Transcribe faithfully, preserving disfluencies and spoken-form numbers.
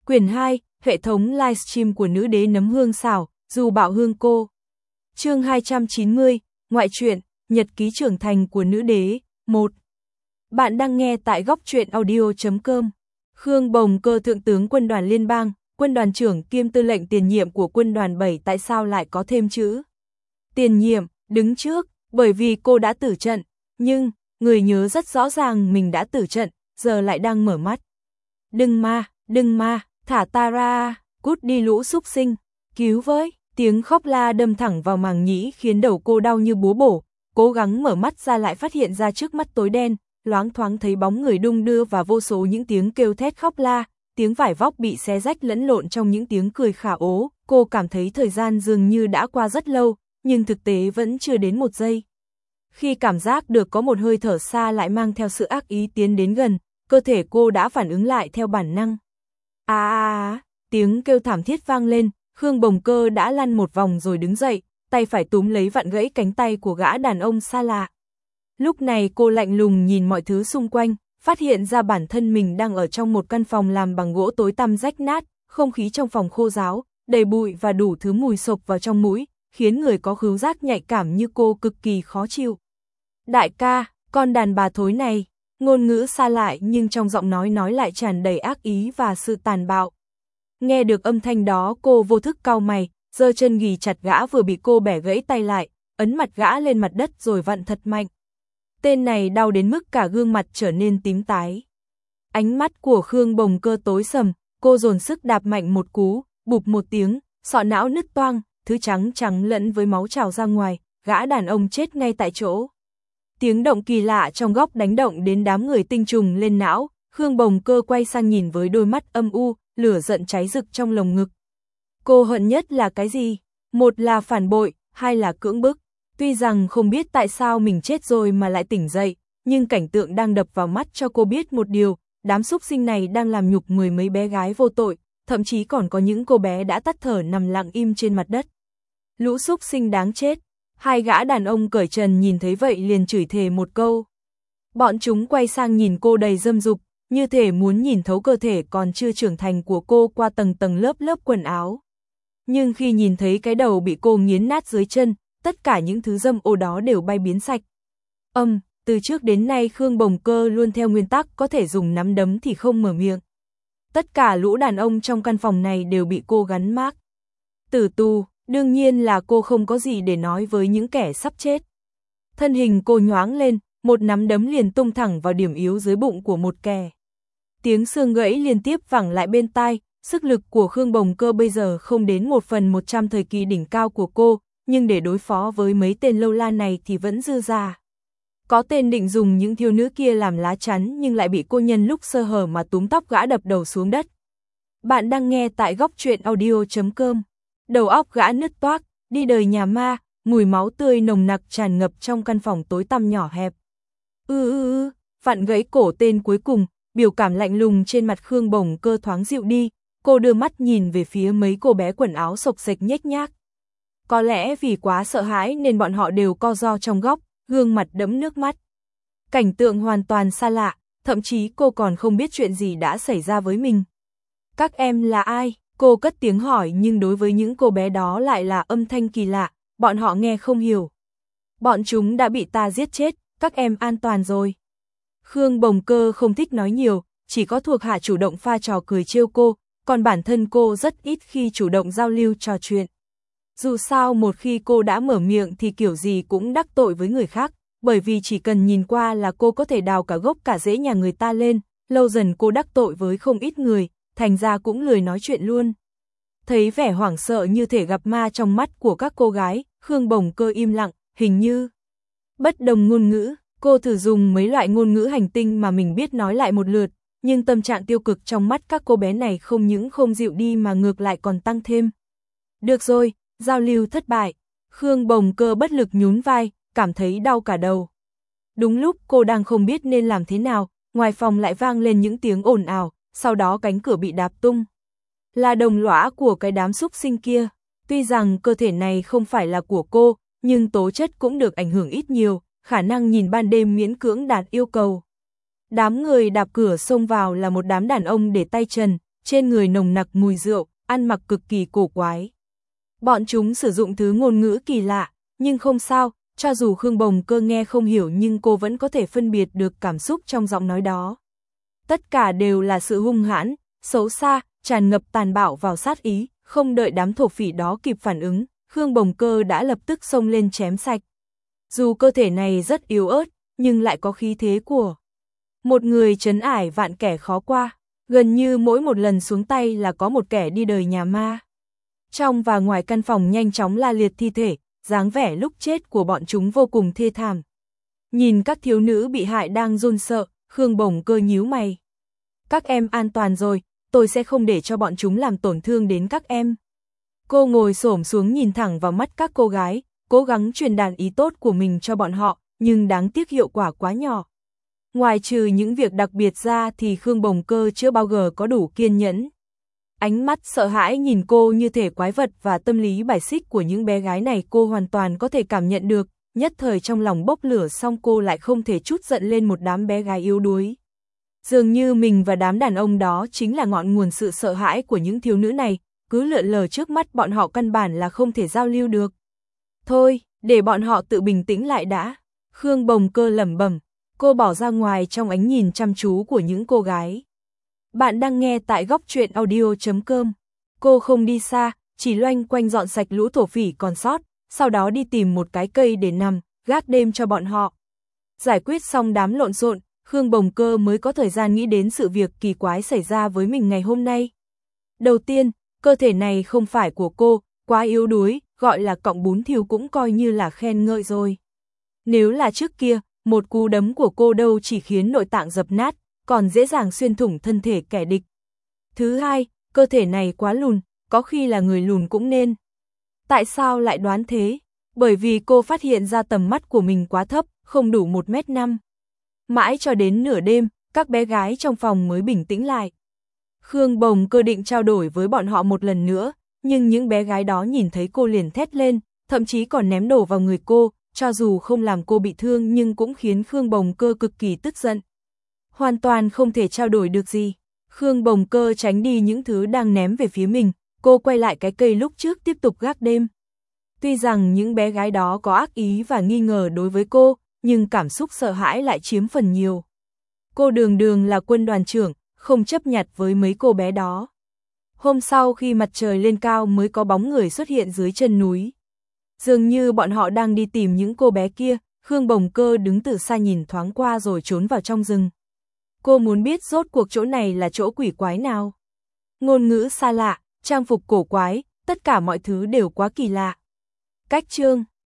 Quyển hai, hệ thống livestream của nữ đế nấm hương xảo, dù bạo hương cô. Chương hai trăm chín mươi, ngoại truyện, nhật ký trưởng thành của nữ đế, một. Bạn đang nghe tại góc truyện audio chấm com. Khương Bồng Cơ thượng tướng quân đoàn liên bang, quân đoàn trưởng kiêm tư lệnh tiền nhiệm của quân đoàn bảy, tại sao lại có thêm chữ tiền nhiệm đứng trước, bởi vì cô đã tử trận, nhưng người nhớ rất rõ ràng mình đã tử trận, giờ lại đang mở mắt. Đừng ma, đừng ma, thả ta ra, cút đi lũ súc sinh, cứu với, tiếng khóc la đâm thẳng vào màng nhĩ khiến đầu cô đau như búa bổ, cố gắng mở mắt ra lại phát hiện ra trước mắt tối đen, loáng thoáng thấy bóng người đung đưa và vô số những tiếng kêu thét khóc la, tiếng vải vóc bị xé rách lẫn lộn trong những tiếng cười khả ố, cô cảm thấy thời gian dường như đã qua rất lâu, nhưng thực tế vẫn chưa đến một giây. Khi cảm giác được có một hơi thở xa lại mang theo sự ác ý tiến đến gần, cơ thể cô đã phản ứng lại theo bản năng. À, à, à, tiếng kêu thảm thiết vang lên, Khương Bồng Cơ đã lăn một vòng rồi đứng dậy, tay phải túm lấy vặn gãy cánh tay của gã đàn ông xa lạ. Lúc này cô lạnh lùng nhìn mọi thứ xung quanh, phát hiện ra bản thân mình đang ở trong một căn phòng làm bằng gỗ tối tăm rách nát, không khí trong phòng khô ráo, đầy bụi và đủ thứ mùi sộc vào trong mũi, khiến người có khứu giác nhạy cảm như cô cực kỳ khó chịu. Đại ca, con đàn bà thối này, ngôn ngữ xa lại nhưng trong giọng nói nói lại tràn đầy ác ý và sự tàn bạo. Nghe được âm thanh đó cô vô thức cau mày, giơ chân ghì chặt gã vừa bị cô bẻ gãy tay lại, ấn mặt gã lên mặt đất rồi vặn thật mạnh. Tên này đau đến mức cả gương mặt trở nên tím tái. Ánh mắt của Khương Bồng Cơ tối sầm, cô dồn sức đạp mạnh một cú, bụp một tiếng, sọ não nứt toang, thứ trắng trắng lẫn với máu trào ra ngoài, gã đàn ông chết ngay tại chỗ. Tiếng động kỳ lạ trong góc đánh động đến đám người tinh trùng lên não, Khương Bồng Cơ quay sang nhìn với đôi mắt âm u, lửa giận cháy rực trong lồng ngực. Cô hận nhất là cái gì? Một là phản bội, hai là cưỡng bức. Tuy rằng không biết tại sao mình chết rồi mà lại tỉnh dậy, nhưng cảnh tượng đang đập vào mắt cho cô biết một điều, đám súc sinh này đang làm nhục mười mấy bé gái vô tội, thậm chí còn có những cô bé đã tắt thở nằm lặng im trên mặt đất. Lũ súc sinh đáng chết. Hai gã đàn ông cởi trần nhìn thấy vậy liền chửi thề một câu. Bọn chúng quay sang nhìn cô đầy dâm dục, như thể muốn nhìn thấu cơ thể còn chưa trưởng thành của cô qua tầng tầng lớp lớp quần áo. Nhưng khi nhìn thấy cái đầu bị cô nghiến nát dưới chân, tất cả những thứ dâm ô đó đều bay biến sạch. Âm, um, từ trước đến nay Khương Bồng Cơ luôn theo nguyên tắc có thể dùng nắm đấm thì không mở miệng. Tất cả lũ đàn ông trong căn phòng này đều bị cô gắn mác tử tù. Đương nhiên là cô không có gì để nói với những kẻ sắp chết. Thân hình cô nhoáng lên, một nắm đấm liền tung thẳng vào điểm yếu dưới bụng của một kẻ. Tiếng xương gãy liên tiếp vẳng lại bên tai, sức lực của Khương Bồng Cơ bây giờ không đến một phần một trăm thời kỳ đỉnh cao của cô, nhưng để đối phó với mấy tên lâu la này thì vẫn dư dả. Có tên định dùng những thiếu nữ kia làm lá chắn nhưng lại bị cô nhân lúc sơ hở mà túm tóc gã đập đầu xuống đất. Bạn đang nghe tại góc truyện audio chấm com. Đầu óc gã nứt toác, đi đời nhà ma, mùi máu tươi nồng nặc tràn ngập trong căn phòng tối tăm nhỏ hẹp. Ư ư ư, vặn gãy cổ tên cuối cùng, biểu cảm lạnh lùng trên mặt Khương Bồng Cơ thoáng dịu đi, cô đưa mắt nhìn về phía mấy cô bé quần áo xộc xệch nhếch nhác. Có lẽ vì quá sợ hãi nên bọn họ đều co ro trong góc, gương mặt đẫm nước mắt. Cảnh tượng hoàn toàn xa lạ, thậm chí cô còn không biết chuyện gì đã xảy ra với mình. Các em là ai? Cô cất tiếng hỏi nhưng đối với những cô bé đó lại là âm thanh kỳ lạ, bọn họ nghe không hiểu. Bọn chúng đã bị ta giết chết, các em an toàn rồi. Khương Bồng Cơ không thích nói nhiều, chỉ có thuộc hạ chủ động pha trò cười trêu cô, còn bản thân cô rất ít khi chủ động giao lưu trò chuyện. Dù sao một khi cô đã mở miệng thì kiểu gì cũng đắc tội với người khác, bởi vì chỉ cần nhìn qua là cô có thể đào cả gốc cả rễ nhà người ta lên, lâu dần cô đắc tội với không ít người. Thành ra cũng lười nói chuyện luôn. Thấy vẻ hoảng sợ như thể gặp ma trong mắt của các cô gái, Khương Bồng Cơ im lặng, hình như bất đồng ngôn ngữ, cô thử dùng mấy loại ngôn ngữ hành tinh mà mình biết nói lại một lượt, nhưng tâm trạng tiêu cực trong mắt các cô bé này không những không dịu đi mà ngược lại còn tăng thêm. Được rồi, giao lưu thất bại, Khương Bồng Cơ bất lực nhún vai, cảm thấy đau cả đầu. Đúng lúc cô đang không biết nên làm thế nào, ngoài phòng lại vang lên những tiếng ồn ào. Sau đó cánh cửa bị đạp tung. Là đồng lõa của cái đám súc sinh kia. Tuy rằng cơ thể này không phải là của cô, nhưng tố chất cũng được ảnh hưởng ít nhiều, khả năng nhìn ban đêm miễn cưỡng đạt yêu cầu. Đám người đạp cửa xông vào là một đám đàn ông để tay trần, trên người nồng nặc mùi rượu, ăn mặc cực kỳ cổ quái. Bọn chúng sử dụng thứ ngôn ngữ kỳ lạ, nhưng không sao, cho dù Khương Bồng Cơ nghe không hiểu nhưng cô vẫn có thể phân biệt được cảm xúc trong giọng nói đó. Tất cả đều là sự hung hãn, xấu xa, tràn ngập tàn bạo vào sát ý, không đợi đám thổ phỉ đó kịp phản ứng, Khương Bồng Cơ đã lập tức xông lên chém sạch. Dù cơ thể này rất yếu ớt, nhưng lại có khí thế của một người trấn ải vạn kẻ khó qua, gần như mỗi một lần xuống tay là có một kẻ đi đời nhà ma. Trong và ngoài căn phòng nhanh chóng la liệt thi thể, dáng vẻ lúc chết của bọn chúng vô cùng thê thảm. Nhìn các thiếu nữ bị hại đang run sợ, Khương Bồng Cơ nhíu mày. Các em an toàn rồi, tôi sẽ không để cho bọn chúng làm tổn thương đến các em. Cô ngồi xổm xuống nhìn thẳng vào mắt các cô gái, cố gắng truyền đạt ý tốt của mình cho bọn họ, nhưng đáng tiếc hiệu quả quá nhỏ. Ngoài trừ những việc đặc biệt ra thì Khương Bồng Cơ chưa bao giờ có đủ kiên nhẫn. Ánh mắt sợ hãi nhìn cô như thể quái vật và tâm lý bài xích của những bé gái này cô hoàn toàn có thể cảm nhận được, nhất thời trong lòng bốc lửa xong cô lại không thể trút giận lên một đám bé gái yếu đuối. Dường như mình và đám đàn ông đó chính là ngọn nguồn sự sợ hãi của những thiếu nữ này, cứ lượn lờ trước mắt bọn họ căn bản là không thể giao lưu được. Thôi, để bọn họ tự bình tĩnh lại đã. Khương Bồng Cơ lẩm bẩm, cô bỏ ra ngoài trong ánh nhìn chăm chú của những cô gái. Bạn đang nghe tại góc truyện audio chấm com. Cô không đi xa, chỉ loanh quanh dọn sạch lũ thổ phỉ còn sót, sau đó đi tìm một cái cây để nằm, gác đêm cho bọn họ. Giải quyết xong đám lộn xộn, Khương Bồng Cơ mới có thời gian nghĩ đến sự việc kỳ quái xảy ra với mình ngày hôm nay. Đầu tiên, cơ thể này không phải của cô, quá yếu đuối, gọi là cọng bún thìu cũng coi như là khen ngợi rồi. Nếu là trước kia, một cú đấm của cô đâu chỉ khiến nội tạng dập nát, còn dễ dàng xuyên thủng thân thể kẻ địch. Thứ hai, cơ thể này quá lùn, có khi là người lùn cũng nên. Tại sao lại đoán thế? Bởi vì cô phát hiện ra tầm mắt của mình quá thấp, không đủ một mét năm. Mãi cho đến nửa đêm, các bé gái trong phòng mới bình tĩnh lại. Khương Bồng Cơ định trao đổi với bọn họ một lần nữa, nhưng những bé gái đó nhìn thấy cô liền thét lên, thậm chí còn ném đồ vào người cô, cho dù không làm cô bị thương nhưng cũng khiến Khương Bồng Cơ cực kỳ tức giận. Hoàn toàn không thể trao đổi được gì. Khương Bồng Cơ tránh đi những thứ đang ném về phía mình, cô quay lại cái cây lúc trước tiếp tục gác đêm. Tuy rằng những bé gái đó có ác ý và nghi ngờ đối với cô, nhưng cảm xúc sợ hãi lại chiếm phần nhiều. Cô đường đường là quân đoàn trưởng, không chấp nhặt với mấy cô bé đó. Hôm sau khi mặt trời lên cao mới có bóng người xuất hiện dưới chân núi. Dường như bọn họ đang đi tìm những cô bé kia, Khương Bồng Cơ đứng từ xa nhìn thoáng qua rồi trốn vào trong rừng. Cô muốn biết rốt cuộc chỗ này là chỗ quỷ quái nào. Ngôn ngữ xa lạ, trang phục cổ quái, tất cả mọi thứ đều quá kỳ lạ. Cách chương